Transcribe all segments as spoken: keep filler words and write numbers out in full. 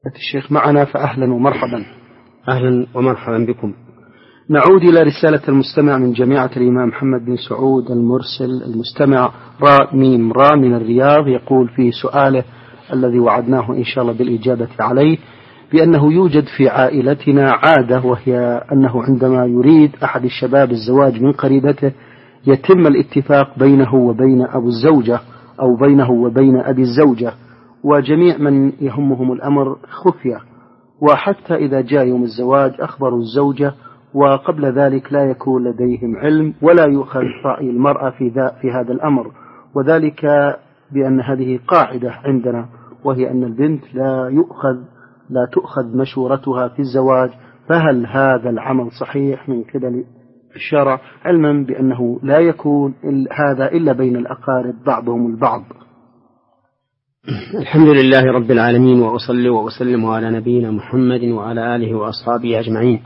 الشيخ معنا فأهلا ومرحبا. أهلا ومرحبا بكم. نعود إلى رسالة المستمع من جامعة الإمام محمد بن سعود المرسل. المستمع راء ميم راء من الرياض يقول في سؤاله الذي وعدناه إن شاء الله بالإجابة عليه بأنه يوجد في عائلتنا عادة، وهي أنه عندما يريد أحد الشباب الزواج من قريبته يتم الاتفاق بينه وبين أبو الزوجة أو بينه وبين أبي الزوجة وجميع من يهمهم الأمر خفية، وحتى إذا جاء يوم الزواج أخبروا الزوجة، وقبل ذلك لا يكون لديهم علم ولا يؤخذ رأي المرأة في, ذا في هذا الأمر، وذلك بأن هذه قاعدة عندنا، وهي أن البنت لا يؤخذ لا تؤخذ مشورتها في الزواج. فهل هذا العمل صحيح من قبل الشرع، علما بأنه لا يكون هذا إلا بين الأقارب بعضهم البعض؟ الحمد لله رب العالمين، وأصلي وأسلم على نبينا محمد وعلى آله وأصحابه أجمعين.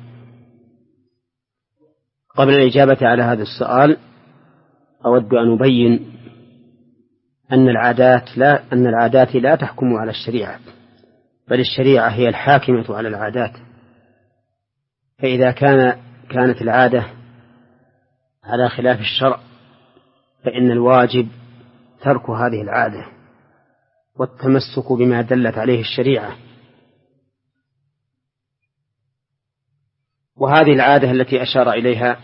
قبل الإجابة على هذا السؤال أود أن أبين أن العادات لا أن العادات لا تحكم على الشريعة، بل الشريعة هي الحاكمة على العادات. فإذا كان كانت العادة على خلاف الشرع فإن الواجب ترك هذه العادة والتمسك بما دلت عليه الشريعة. وهذه العادة التي أشار إليها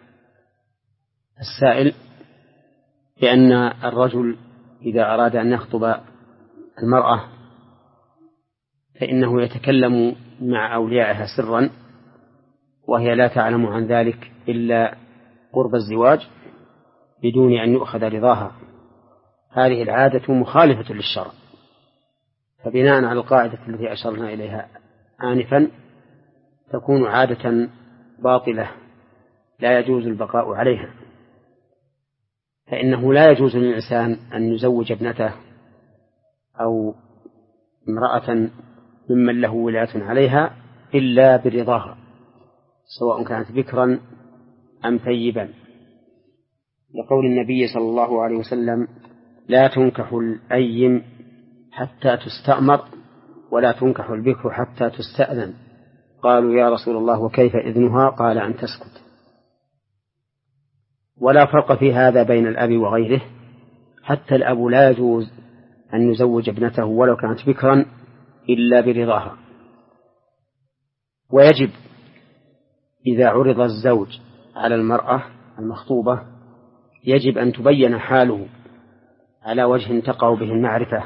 السائل بأن الرجل إذا أراد أن يخطب المرأة فإنه يتكلم مع أوليائها سرا وهي لا تعلم عن ذلك إلا قرب الزواج بدون أن يؤخذ رضاها. هذه العادة مخالفة للشرع، فبناء على القاعدة التي أشرنا إليها آنفا تكون عادة باطلة لا يجوز البقاء عليها. فإنه لا يجوز للإنسان أن يزوج ابنته أو امرأة ممن له ولاية عليها إلا برضاها، سواء كانت بكرا أم ثيبا، لقول النبي صلى الله عليه وسلم: لا تنكح الأيم حتى تستأمر ولا تنكح البكر حتى تستأذن. قالوا: يا رسول الله وكيف إذنها؟ قال: أن تسكت. ولا فرق في هذا بين الأب وغيره، حتى الأب لا يجوز أن يزوج ابنته ولو كانت بكرا إلا برضاها. ويجب إذا عرض الزوج على المرأة المخطوبة يجب أن تبين حاله على وجه تقع به المعرفة،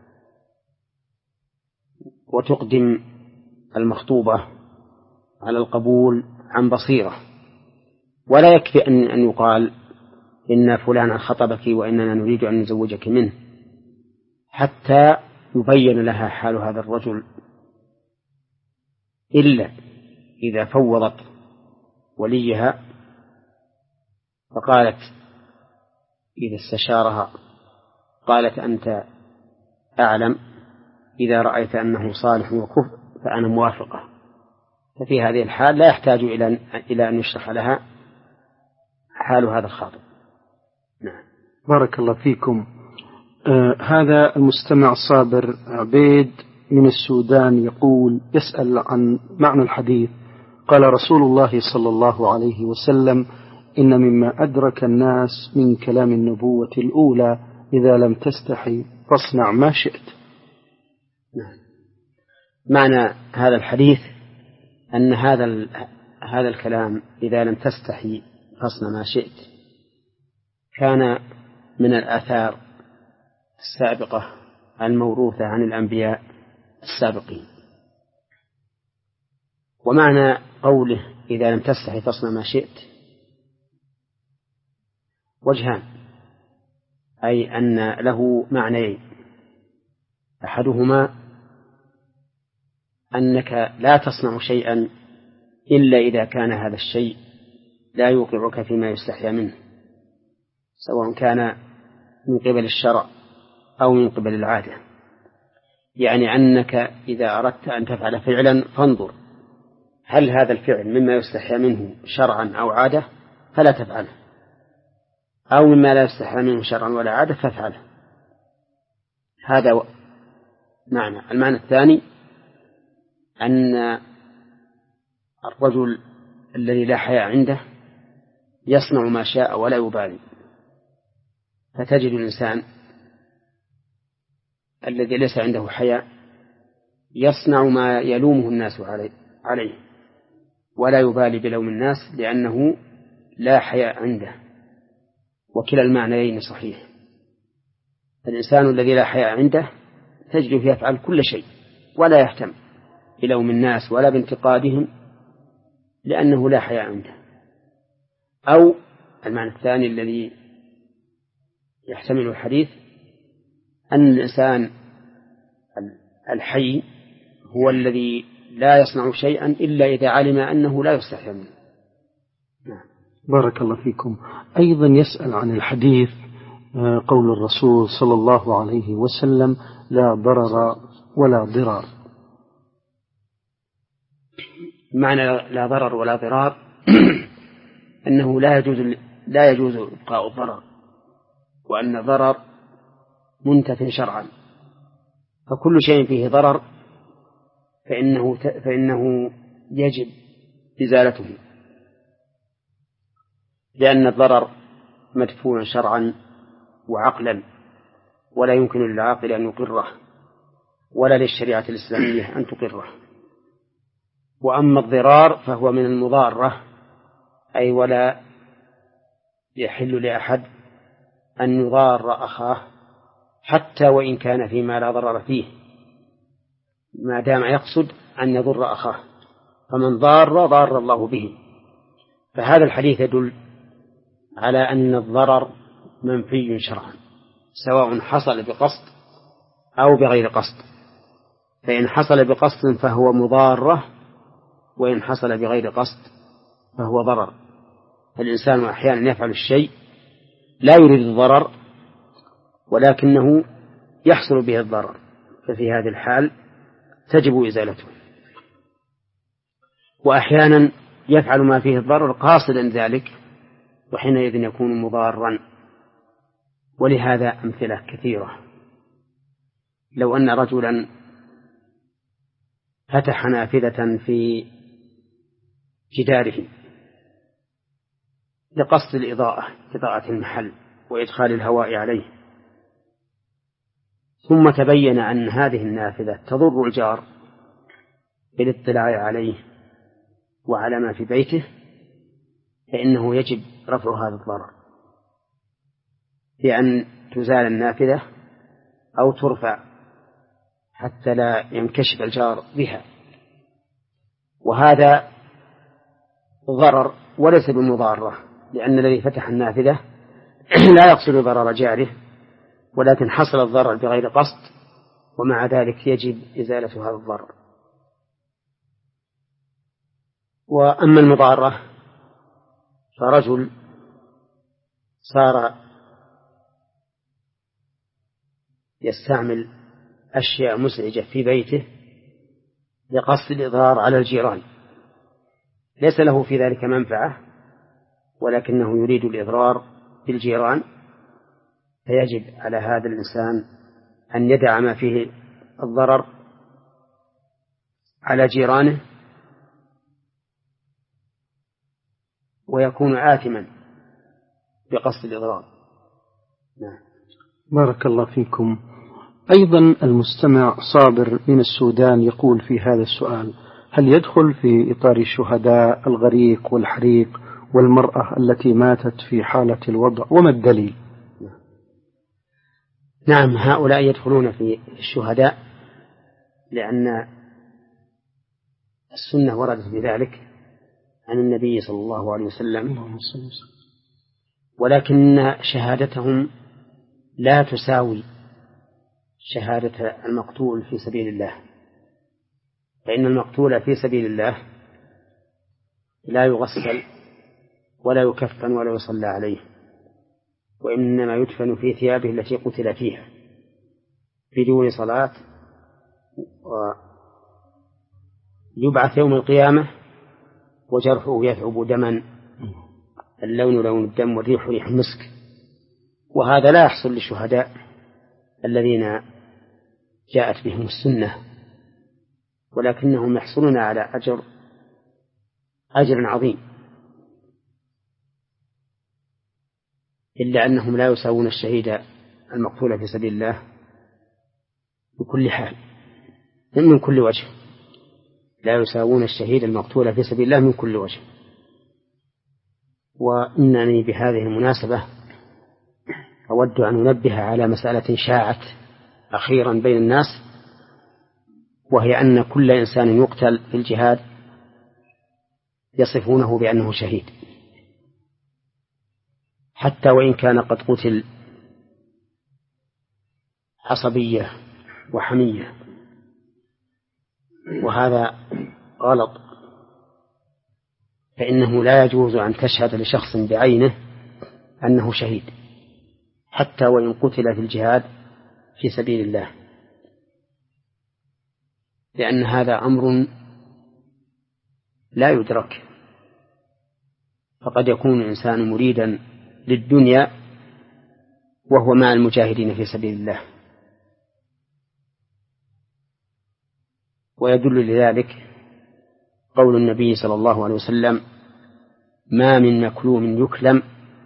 وتقدم المخطوبة على القبول عن بصيرة، ولا يكفي أن أن يقال إن فلانا خطبك وإننا نريد أن نزوجك منه، حتى يبين لها حال هذا الرجل، إلا إذا فوضت وليها فقالت إذا استشارها قالت: أنت أعلم، إذا رأيت أنه صالح وكفء فأنا موافقة. ففي هذه الحال لا يحتاج إلى إلى أن يشرح لها حال هذا الخاطب. نعم. بارك الله فيكم. آه هذا المستمع صابر عبيد من السودان يقول يسأل عن معنى الحديث. قال رسول الله صلى الله عليه وسلم: إن مما أدرك الناس من كلام النبوة الأولى إذا لم تستحي فاصنع ما شئت. نعم. معنى هذا الحديث أن هذا هذا الكلام إذا لم تستحي فاصنع ما شئت كان من الآثار السابقة الموروثة عن الأنبياء السابقين. ومعنى قوله إذا لم تستحي فاصنع ما شئت وجهان، أي أن له معنيين: أحدهما أنك لا تصنع شيئا إلا إذا كان هذا الشيء لا يوقعك فيما يستحيا منه، سواء كان من قبل الشرع أو من قبل العادة. يعني أنك إذا أردت أن تفعل فعلا فانظر هل هذا الفعل مما يستحيا منه شرعا أو عادة فلا تفعله، أو مما لا يستحيا منه شرعا ولا عادة فافعله. هذا معنى. المعنى الثاني أن الرجل الذي لا حياء عنده يصنع ما شاء ولا يبالي، فتجد الإنسان الذي ليس عنده حياء يصنع ما يلومه الناس عليه ولا يبالي بلوم الناس لأنه لا حياء عنده، وكلا المعنيين صحيح. الإنسان الذي لا حياء عنده تجده يفعل كل شيء ولا يهتم بلوم الناس ولا بانتقادهم لأنه لا حياء عنده. أو المعنى الثاني الذي يحتمل الحديث أن الإنسان الحي هو الذي لا يصنع شيئا إلا إذا علم أنه لا يستحي منه. نعم. بارك الله فيكم. أيضا يسأل عن الحديث قول الرسول صلى الله عليه وسلم لا ضرر ولا ضرار. معنى لا ضرر ولا ضرار أنه لا يجوز لا يجوز إبقاء الضرر، وأن الضرر منتف شرعا، فكل شيء فيه ضرر فإنه فإنه يجب إزالته، لأن الضرر مدفوع شرعا وعقلا، ولا يمكن للعاقل أن يقره ولا للشريعة الإسلامية أن تقره. وأما الضرار فهو من المضارة، أي ولا يحل لأحد أن يضار أخاه حتى وإن كان فيما لا ضرر فيه، ما دام يقصد أن يضر أخاه، فمن ضار ضار الله به. فهذا الحديث يدل على أن الضرر منفي شرعا سواء حصل بقصد أو بغير قصد، فإن حصل بقصد فهو مضارة، وإن حصل بغير قصد فهو ضرر. فالإنسان أحيانا يفعل الشيء لا يريد الضرر ولكنه يحصل به الضرر، ففي هذه الحال تجب إزالته. وأحيانا يفعل ما فيه الضرر قاصدا ذلك، وحينئذ يكون مضارا. ولهذا أمثلة كثيرة. لو أن رجلا فتح نافذة في جداره لقصد الإضاءة، إضاءة المحل وإدخال الهواء عليه، ثم تبين أن هذه النافذة تضر الجار بالاطلاع عليه وعلى ما في بيته، فإنه يجب رفع هذا الضرر بأن تزال النافذة أو ترفع حتى لا ينكشف الجار بها. وهذا ضرر وليس بمضارة، لأن الذي فتح النافذة لا يقصد ضرر جاره، ولكن حصل الضرر بغير قصد، ومع ذلك يجب إزالة هذا الضرر. وأما المضارة فرجل صار يستعمل أشياء مزعجة في بيته لقصد الإضرار على الجيران، ليس له في ذلك منفعة ولكنه يريد الإضرار بالجيران، فيجب على هذا الإنسان أن يدع ما فيه الضرر على جيرانه ويكون آثما بقصد الإضرار. نعم. بارك الله فيكم. أيضا المستمع صابر من السودان يقول في هذا السؤال: هل يدخل في إطار الشهداء الغريق والحريق والمرأة التي ماتت في حالة الوضع، وما الدليل؟ نعم، هؤلاء يدخلون في الشهداء لأن السنة وردت بذلك عن النبي صلى الله عليه وسلم، ولكن شهادتهم لا تساوي شهادة المقتول في سبيل الله، فإن المقتول في سبيل الله لا يغسل ولا يكفن ولا يصلى عليه، وإنما يدفن في ثيابه التي قتل فيها بدون صلاة، ويبعث يوم القيامة وجرحه يثعب دما، اللون لون الدم والريح ريح المسك. وهذا لا يحصل للشهداء الذين جاءت بهم السنة ولكنهم يحصلون على أجر أجر عظيم، إلا أنهم لا يساوون الشهيد المقتول في سبيل الله بكل حال من كل وجه، لا يساوون الشهيد المقتول في سبيل الله من كل وجه. وإنني بهذه المناسبة أود أن أنبه على مسألة شاعت أخيرا بين الناس، وهي أن كل إنسان يقتل في الجهاد يصفونه بأنه شهيد، حتى وإن كان قد قتل عصبية وحمية، وهذا غلط، فإنه لا يجوز أن تشهد لشخص بعينه أنه شهيد حتى وإن قتل في الجهاد في سبيل الله، لأن هذا أمر لا يدرك. فقد يكون الإنسان مريدا للدنيا وهو مع المجاهدين في سبيل الله. ويدل لذلك قول النبي صلى الله عليه وسلم: ما من مكلوم يكلم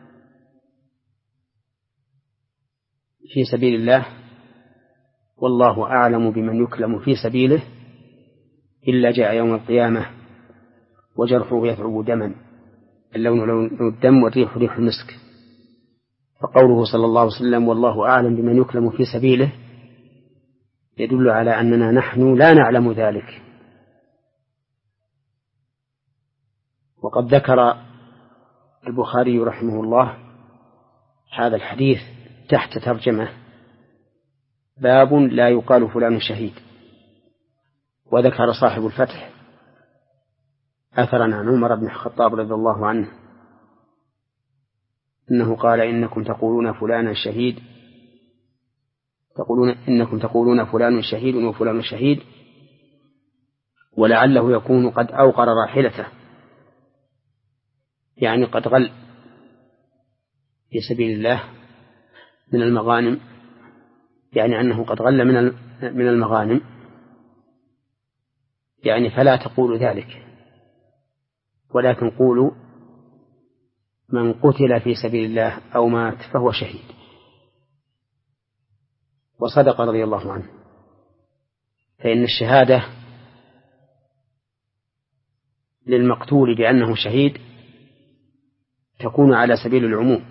في سبيل الله والله أعلم بمن يكلم في سبيله إلا جاء يوم القيامة وجرحه يثعب دما، اللون لون الدم والريح ريح المسك. فقوله صلى الله عليه وسلم والله أعلم بمن يكلم في سبيله يدل على أننا نحن لا نعلم ذلك. وقد ذكر البخاري رحمه الله هذا الحديث تحت ترجمة: باب لا يقال فلان شهيد. وذكر صاحب الفتح أثرا عن عمر بن الخطاب رضي الله عنه إنه قال: إنكم تقولون فلان شهيد تقولون إنكم تقولون فلان شهيد وفلان شهيد، ولعله يكون قد أوقر راحلته، يعني قد غل في سبيل الله من المغانم، يعني أنه قد غل من من المغانم، يعني فلا تقول ذلك، ولكن قولوا من قتل في سبيل الله أو مات فهو شهيد. وصدق رضي الله عنه، فإن الشهادة للمقتول بأنه شهيد تكون على سبيل العموم،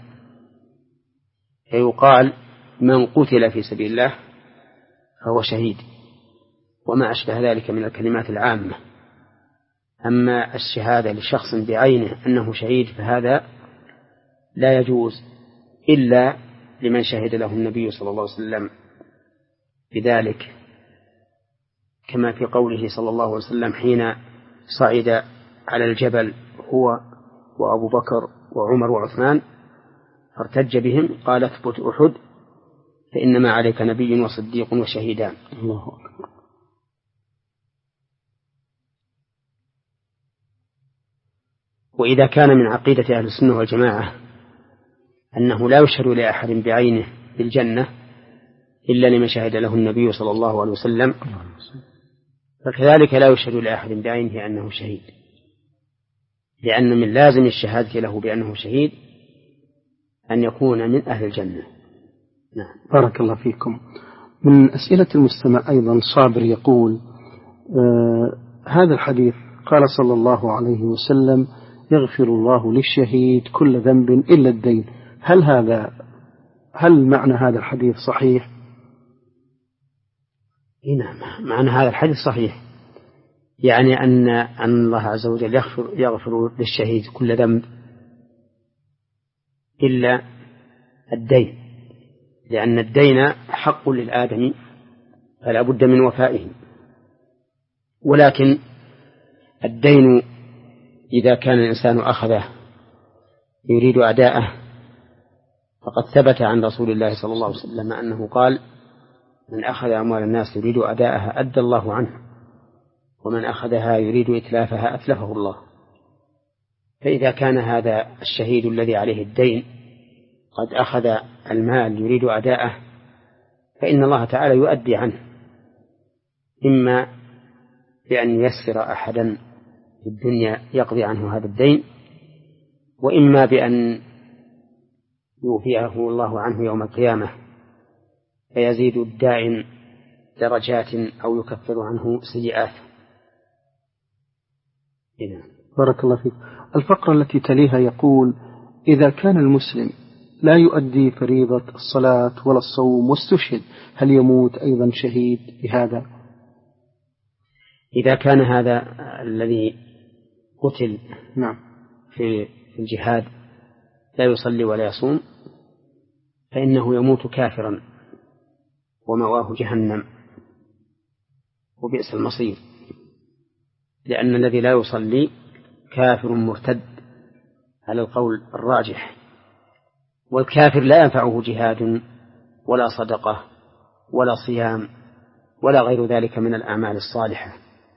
فيقال من قتل في سبيل الله فهو شهيد وما أشبه ذلك من الكلمات العامة. أما الشهادة لشخص بعينه أنه شهيد فهذا لا يجوز إلا لمن شهد له النبي صلى الله عليه وسلم بذلك، كما في قوله صلى الله عليه وسلم حين صعد على الجبل هو وأبو بكر وعمر وعثمان فارتج بهم قال: اثبت أحد فإنما عليك نبي وصديق وشهيدان. الله أكبر. وإذا كان من عقيدة أهل السنة والجماعة أنه لا يشهد لأحد بعينه بالجنة إلا لمن شهد له النبي صلى الله عليه وسلم، فكذلك لا يشهد لأحد بعينه أنه شهيد، لأن من لازم الشهادة له بأنه شهيد أن يكون من أهل الجنة. نعم. بارك الله فيكم. من أسئلة المستمع أيضا صابر يقول: آه هذا الحديث قال صلى الله عليه وسلم: يغفر الله للشهيد كل ذنب إلا الدين، هل هذا هل معنى هذا الحديث صحيح؟ نعم، معنى هذا الحديث صحيح، يعني أن أن الله عز وجل يغفر, يغفر للشهيد كل ذنب إلا الدين، لأن الدين حق للآدمي فلا بد من وفائه. ولكن الدين إذا كان الإنسان أخذه يريد أداءه فقد ثبت عن رسول الله صلى الله عليه وسلم أنه قال: من أخذ أموال الناس يريد أداءها أدى الله عنه، ومن أخذها يريد إتلافها أتلفه الله. فإذا كان هذا الشهيد الذي عليه الدين قد أخذ المال يريد بأن ييسر أحدا في الدنيا يقضي عنه هذا الدين، وإما بأن يوفيه الله عنه يوم القيامة فيزيد الدائن درجات أو يكفر عنه سيئات. إيه. بارك الله فيك. الفقرة التي تليها يقول: إذا كان المسلم لا يؤدي فريضة الصلاة ولا الصوم واستشهد، هل يموت أيضا شهيد بهذا؟ إذا كان هذا الذي قتل نعم في الجهاد لا يصلي ولا يصوم فإنه يموت كافرا ومواه جهنم وبئس المصير، لأن الذي لا يصلي كافر مرتد على القول الراجح، والكافر لا ينفعه جهاد ولا صدقة ولا صيام ولا غير ذلك من الأعمال الصالحة،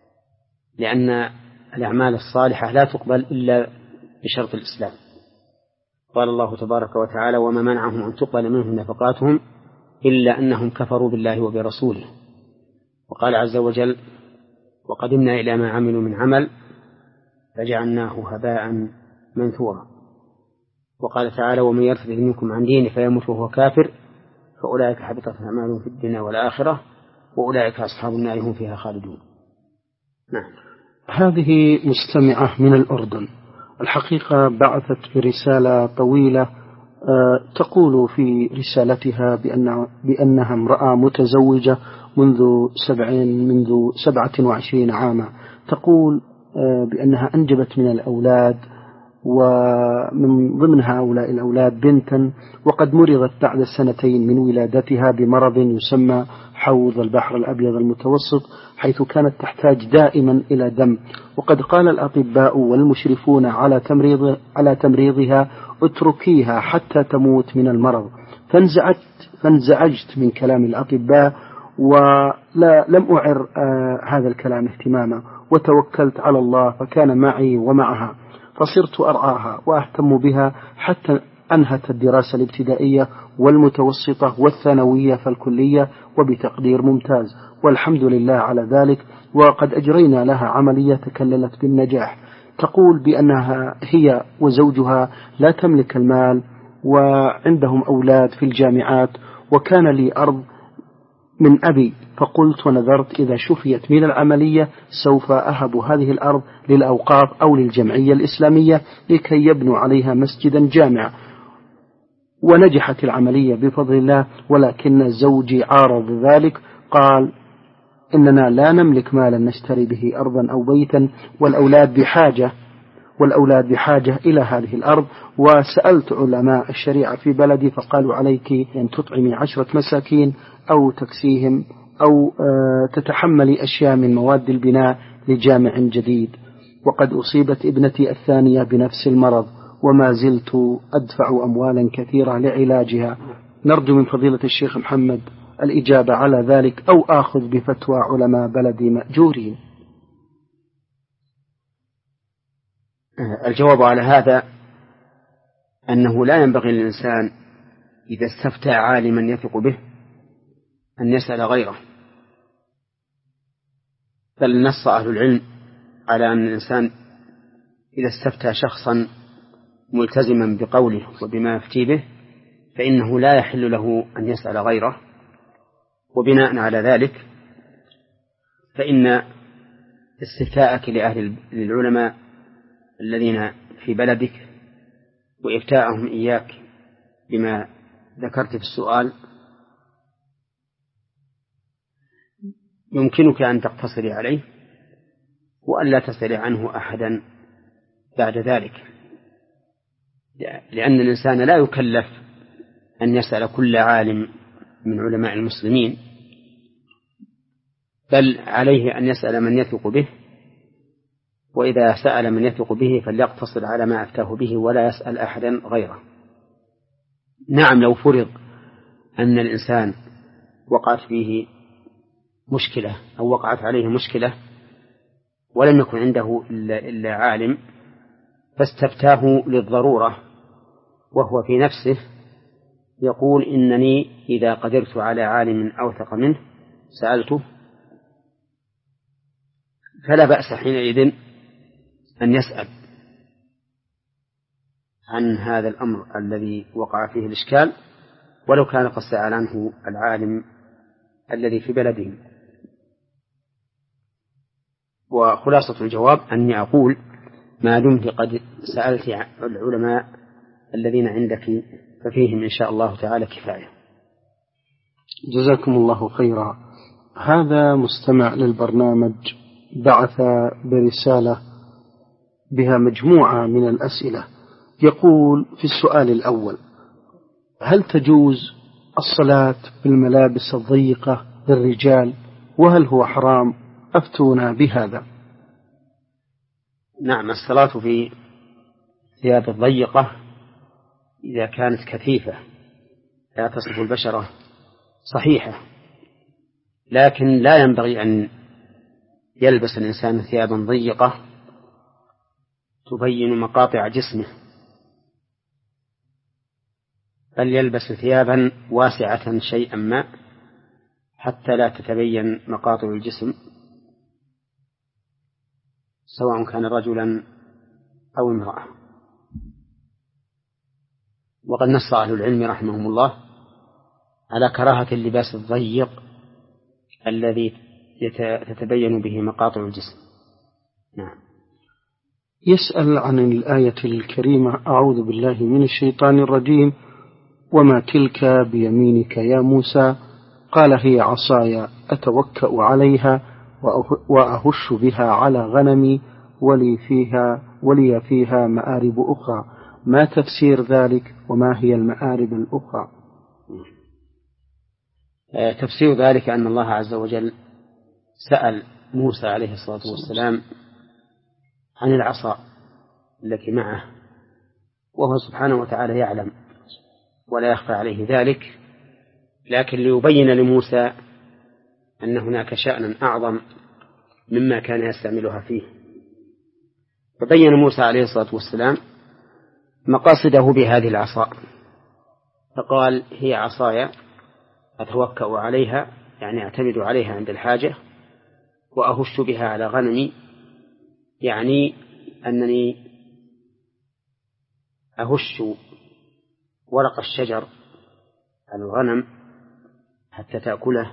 لأن الأعمال الصالحة لا تقبل إلا بشرط الإسلام. قال الله تبارك وتعالى: وما منعهم أن تقبل منهم نفقاتهم إلا أنهم كفروا بالله وبرسوله. وقال عز وجل: وقدمنا إلى ما عملوا من عمل فجعلناه هباء منثورا. وقال تعالى: ومن يرتد منكم عن دينه فيموت وهو كافر فأولئك حبطت أعمالهم في الدنيا والآخرة وأولئك أصحاب النار هم فيها خالدون. نعم. هذه مستمعة من الأردن، الحقيقة بعثت برسالة طويلة تقول في رسالتها بأن بأنها امرأة متزوجة منذ سبعين منذ سبعة وعشرين عاما. تقول بأنها أنجبت من الأولاد، ومن ضمن هؤلاء الأولاد بنتا، وقد مرضت بعد سنتين من ولادتها بمرض يسمى حوض البحر الأبيض المتوسط، حيث كانت تحتاج دائما إلى دم. وقد قال الأطباء والمشرفون على تمريض على تمريضها: اتركيها حتى تموت من المرض. فانزعجت فانزعجت من كلام الأطباء ولا لم أعر آه هذا الكلام اهتماما، وتوكلت على الله فكان معي ومعها، فصرت أرعاها وأهتم بها حتى أنهت الدراسة الابتدائية والمتوسطة والثانوية فالكلية وبتقدير ممتاز، والحمد لله على ذلك. وقد أجرينا لها عملية تكللت بالنجاح. تقول بأنها هي وزوجها لا تملك المال وعندهم أولاد في الجامعات، وكان لي أرض من أبي، فقلت ونذرت إذا شفيت من العملية سوف أهب هذه الأرض للأوقاف أو للجمعية الإسلامية لكي يبنوا عليها مسجدا جامعا. ونجحت العملية بفضل الله، ولكن زوجي عارض ذلك، قال: إننا لا نملك مالا نشتري به أرضا أو بيتا، والأولاد بحاجة والأولاد بحاجة إلى هذه الأرض. وسألت علماء الشريعة في بلدي فقالوا: عليك أن تطعمي عشرة مساكين أو تكسيهم أو تتحملي أشياء من مواد البناء لجامع جديد. وقد أصيبت ابنتي الثانية بنفس المرض وما زلت أدفع أموالا كثيرة لعلاجها. نرجو من فضيلة الشيخ محمد الإجابة على ذلك، أو آخذ بفتوى علماء بلدي مأجورين. الجواب على هذا أنه لا ينبغي للإنسان إذا استفتى عالما يثق به أن يسأل غيره، بل نص أهل العلم على أن الإنسان إذا استفتى شخصا ملتزما بقوله وبما يفتي به فإنه لا يحل له أن يسأل غيره. وبناء على ذلك فإن استفتاءك لأهل العلماء الذين في بلدك وإفتاءهم إياك بما ذكرت في السؤال يمكنك أن تقتصري عليه وأن لا تسألي عنه أحدا بعد ذلك، لأن الإنسان لا يكلف أن يسأل كل عالم من علماء المسلمين، بل عليه أن يسأل من يثق به، وإذا سأل من يثق به فليقتصر على ما أفتاه به ولا يسأل أحدا غيره. نعم، لو فرض أن الإنسان وقعت فيه مشكلة أو وقعت عليه مشكلة ولم يكن عنده إلا عالم فاستفتاه للضرورة وهو في نفسه يقول: إنني إذا قدرت على عالم أوثق منه سألته، فلا بأس حينئذ أن يسأل عن هذا الأمر الذي وقع فيه الإشكال، ولو كان قد سأل عنه العالم الذي في بلده. وخلاصة الجواب أني أقول ما دمت قد سألت العلماء الذين عندك ففيهم إن شاء الله تعالى كفاية. جزاكم الله خيرا. هذا مستمع للبرنامج بعث برسالة بها مجموعة من الأسئلة، يقول في السؤال الأول: هل تجوز الصلاة بالملابس الضيقة للرجال، وهل هو حرام؟ أفتونا بهذا. نعم، الصلاة في ثياب الضيقة إذا كانت كثيفة لا تصف البشرة صحيحة، لكن لا ينبغي أن يلبس الإنسان ثيابا ضيقة تبين مقاطع جسمه، بل يلبس ثيابا واسعة شيئا ما حتى لا تتبين مقاطع الجسم، سواء كان رجلا أو امرأة. وقد نص أهل العلم رحمهم الله على كراهة اللباس الضيق الذي تتبين به مقاطع الجسم. نعم. يسأل عن الآية الكريمة: أعوذ بالله من الشيطان الرجيم، وما تلك بيمينك يا موسى؟ قال هي عصاي أتوكأ عليها وأهش بها على غنمي ولي فيها, ولي فيها مآرب أخرى. ما تفسير ذلك وما هي المآرب الأخرى؟ تفسير ذلك أن الله عز وجل سأل موسى عليه الصلاة والسلام عن العصا التي معه، وهو سبحانه وتعالى يعلم ولا يخفى عليه ذلك، لكن ليبين لموسى أن هناك شأنا أعظم مما كان يستعملها فيه. فبين موسى عليه الصلاة والسلام مقاصده بهذه العصا، فقال هي عصاي أتوكأ عليها، يعني أعتمد عليها عند الحاجة، وأهش بها على غنمي، يعني أنني أهش ورق الشجر على الغنم حتى تأكله،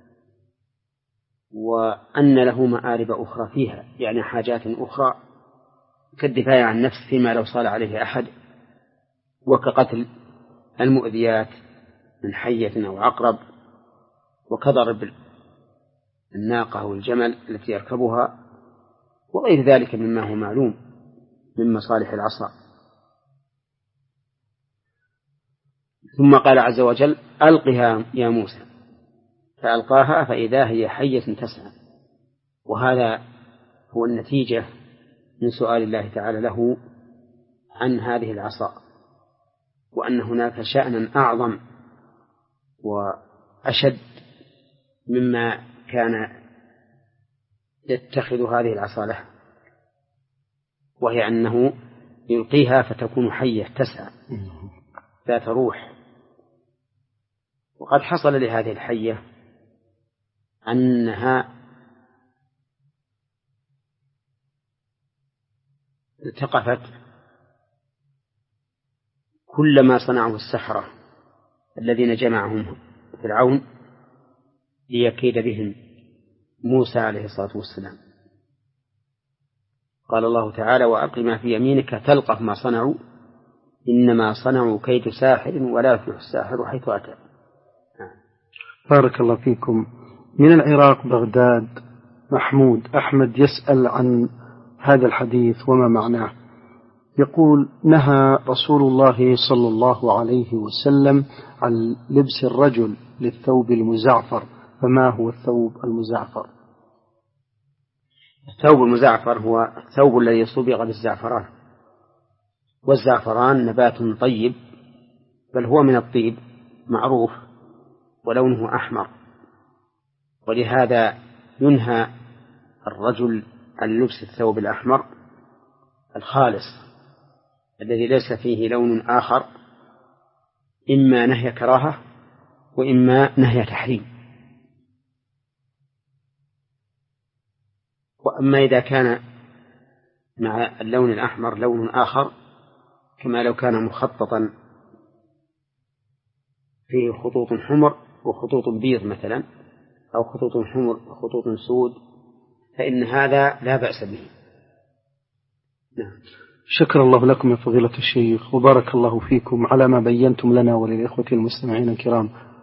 وأن له مآرب أخرى فيها، يعني حاجات أخرى كالدفاع عن النفس فيما لو صال عليه أحد، وكقتل المؤذيات من حية أو عقرب، وكضرب الناقة أو الجمل التي يركبها، وغير ذلك مما هو معلوم من مصالح العصا. ثم قال عز وجل ألقها يا موسى، فألقاها فإذا هي حية تسعى. وهذا هو النتيجة من سؤال الله تعالى له عن هذه العصا، وأن هناك شأنا أعظم وأشد مما كان يتخذ هذه العصا له، وهي أنه يلقيها فتكون حية تسعى ذات روح. وقد حصل لهذه الحية أنها التقفت كل ما صنعه السحرة الذين جمعهم فرعون ليكيد بهم موسى عليه الصلاة والسلام. قال الله تعالى وألق ما في يمينك تلقف ما صنعوا إنما صنعوا كيد ساحر ولا يفلح الساحر حيث أتى. بارك الله فيكم. من العراق بغداد محمود أحمد يسأل عن هذا الحديث وما معناه. يقول نهى رسول الله صلى الله عليه وسلم عن لبس الرجل للثوب المزعفر، فما هو الثوب المزعفر؟ الثوب المزعفر هو الثوب الذي صبغ بالزعفران، والزعفران نبات طيب، بل هو من الطيب معروف ولونه أحمر، ولهذا ينهى الرجل عن لبس الثوب الأحمر الخالص الذي ليس فيه لون آخر، إما نهي كراهة وإما نهي تحريم. وأما إذا كان مع اللون الأحمر لون آخر كما لو كان مخططا فيه خطوط حمر وخطوط بيض مثلا أو خطوط حمر وخطوط سود فإن هذا لا بأس به. نعم. شكر الله لكم يا فضيلة الشيخ وبارك الله فيكم على ما بينتم لنا وللإخوة المستمعين الكرام.